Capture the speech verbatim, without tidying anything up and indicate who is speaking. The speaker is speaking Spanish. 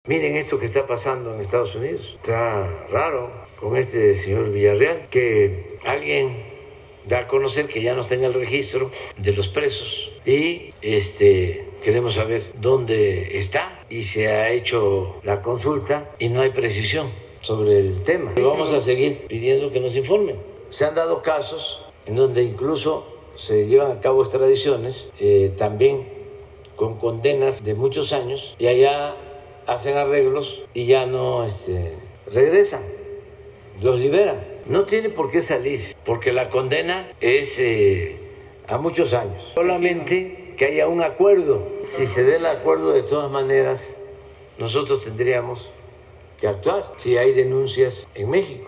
Speaker 1: Miren esto que está pasando en Estados Unidos. Está raro con este señor Villarreal, que alguien da a conocer que ya no está en el registro de los presos y este queremos saber dónde está, y se ha hecho la consulta y no hay precisión sobre el tema. Pero vamos a seguir pidiendo que nos informen. Se han dado casos en donde incluso se llevan a cabo extradiciones, eh, también con condenas de muchos años, y allá hacen arreglos y ya no este, regresan, los liberan. No tiene por qué salir, porque la condena es eh, a muchos años. Solamente que haya un acuerdo. Si se dé el acuerdo, de todas maneras, nosotros tendríamos que actuar si hay denuncias en México.